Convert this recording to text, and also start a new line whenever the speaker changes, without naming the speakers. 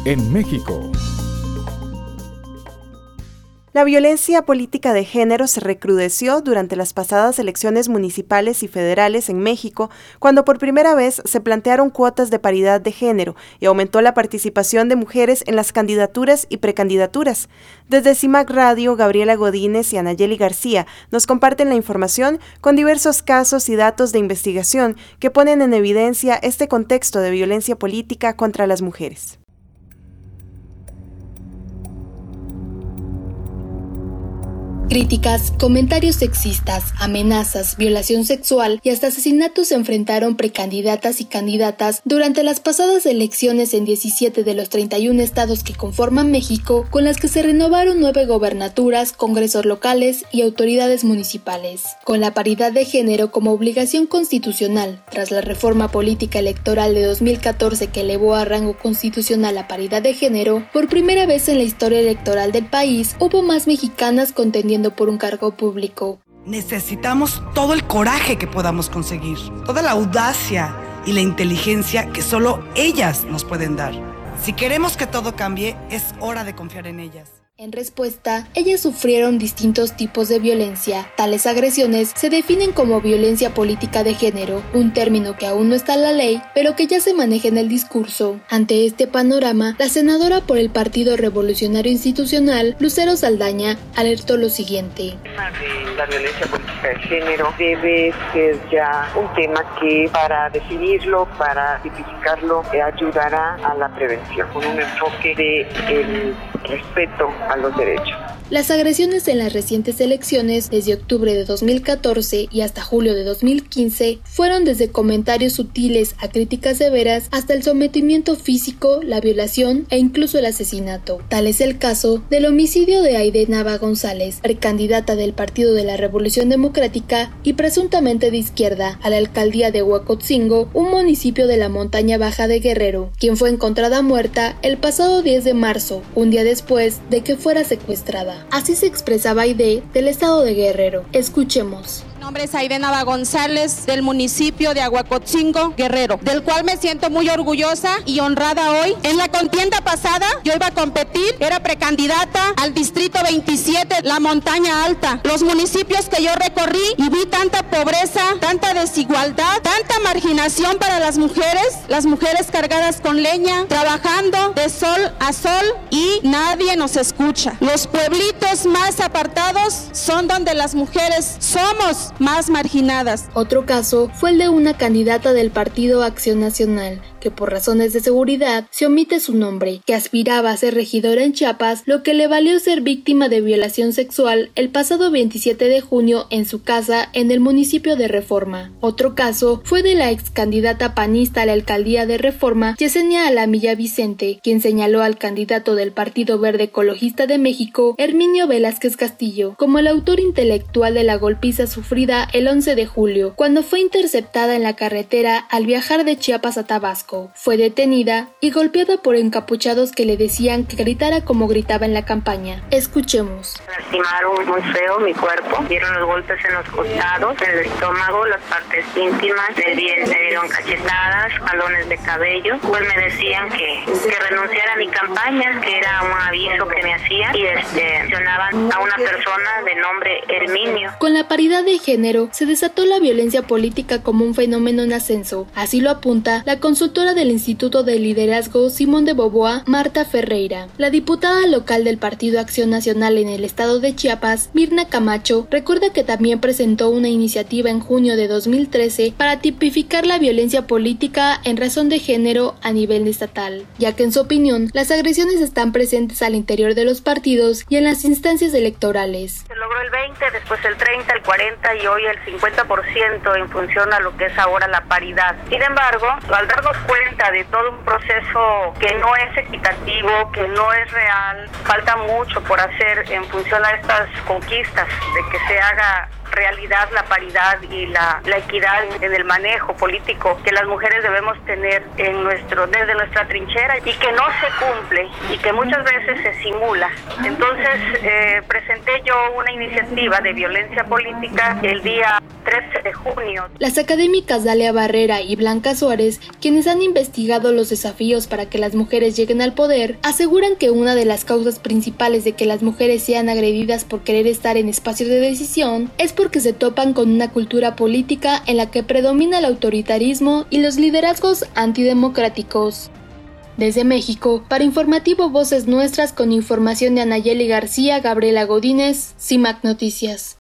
en México.
La violencia política de género se recrudeció durante las pasadas elecciones municipales y federales en México, cuando por primera vez se plantearon cuotas de paridad de género y aumentó la participación de mujeres en las candidaturas y precandidaturas. Desde CIMAC Radio, Gabriela Godínez y Anayeli García nos comparten la información con diversos casos y datos de investigación que ponen en evidencia este contexto de violencia política contra las mujeres.
Críticas, comentarios sexistas, amenazas, violación sexual y hasta asesinatos se enfrentaron precandidatas y candidatas durante las pasadas elecciones en 17 de los 31 estados que conforman México, con las que se renovaron 9 gobernaturas, congresos locales y autoridades municipales. Con la paridad de género como obligación constitucional, tras la reforma política electoral de 2014 que elevó a rango constitucional la paridad de género, por primera vez en la historia electoral del país hubo más mexicanas contendiendo por un cargo público.
Necesitamos todo el coraje que podamos conseguir, toda la audacia y la inteligencia que solo ellas nos pueden dar. Si queremos que todo cambie, es hora de confiar en ellas.
En respuesta, ellas sufrieron distintos tipos de violencia. Tales agresiones se definen como violencia política de género, un término que aún no está en la ley, pero que ya se maneja en el discurso. Ante este panorama, la senadora por el Partido Revolucionario Institucional, Lucero Saldaña, alertó lo siguiente.
La violencia política de género debe ser ya un tema que para definirlo, para tipificarlo, ayudará a la prevención, con un enfoque de respeto a los derechos.
Las agresiones en las recientes elecciones, desde octubre de 2014 y hasta julio de 2015, fueron desde comentarios sutiles a críticas severas hasta el sometimiento físico, la violación e incluso el asesinato. Tal es el caso del homicidio de Aide Nava González, precandidata del Partido de la Revolución Democrática y presuntamente de izquierda a la alcaldía de Huacotzingo, un municipio de la montaña baja de Guerrero, quien fue encontrada muerta el pasado 10 de marzo, un día después de que fuera secuestrada. Así se expresaba Aide del estado de Guerrero. Escuchemos.
Mi nombre es Aide Nava González, del municipio de Huacotzingo, Guerrero, del cual me siento muy orgullosa y honrada hoy. En la contienda pasada yo iba a competir, era precandidata al distrito 27, la montaña alta. Los municipios que yo recorrí y vi tanta pobreza, tanta desigualdad, tanta marginación para las mujeres cargadas con leña, trabajando de sol a sol y nadie nos escucha. Los pueblitos más apartados son donde las mujeres somos más marginadas.
Otro caso fue el de una candidata del Partido Acción Nacional, que por razones de seguridad se omite su nombre, que aspiraba a ser regidora en Chiapas, lo que le valió ser víctima de violación sexual el pasado 27 de junio en su casa en el municipio de Reforma. Otro caso fue de la ex candidata panista a la alcaldía de Reforma, Yesenia Alamilla Vicente, quien señaló al candidato del Partido Verde Ecologista de México, Herminio Velázquez Castillo, como el autor intelectual de la golpiza sufrida el 11 de julio, cuando fue interceptada en la carretera al viajar de Chiapas a Tabasco. Fue detenida y golpeada por encapuchados que le decían que gritara como gritaba en la campaña. Escuchemos.
Lastimaron muy feo mi cuerpo, dieron los golpes en los costados, en el estómago, las partes íntimas, me dieron cachetadas, jalones de cabello. Pues me decían que renunciara a mi campaña, que era un aviso que me hacían y mencionaban a una persona de nombre Herminio.
Con la paridad de género se desató la violencia política como un fenómeno en ascenso. Así lo apunta la consultora del Instituto de Liderazgo Simón de Beauvoir, Marta Ferreira. La diputada local del Partido Acción Nacional en el estado de Chiapas, Mirna Camacho, recuerda que también presentó una iniciativa en junio de 2013 para tipificar la violencia política en razón de género a nivel estatal, ya que en su opinión las agresiones están presentes al interior de los partidos y en las instancias electorales.
Se logró el 20, después el 30, el 40 y hoy el 50% en función a lo que es ahora la paridad. Sin embargo, al darnos cuenta de todo un proceso que no es equitativo, que no es real, falta mucho por hacer en función a estas conquistas, de que se haga realidad la paridad y la equidad en el manejo político que las mujeres debemos tener desde nuestra trinchera y que no se cumple y que muchas veces se simula. Entonces presenté yo una iniciativa de violencia política el día 13 de junio.
Las académicas Dalia Barrera y Blanca Suárez, quienes han investigado los desafíos para que las mujeres lleguen al poder, aseguran que una de las causas principales de que las mujeres sean agredidas por querer estar en espacios de decisión es porque se topan con una cultura política en la que predomina el autoritarismo y los liderazgos antidemocráticos. Desde México, para Informativo Voces Nuestras con información de Anayeli García, Gabriela Godínez, CIMAC Noticias.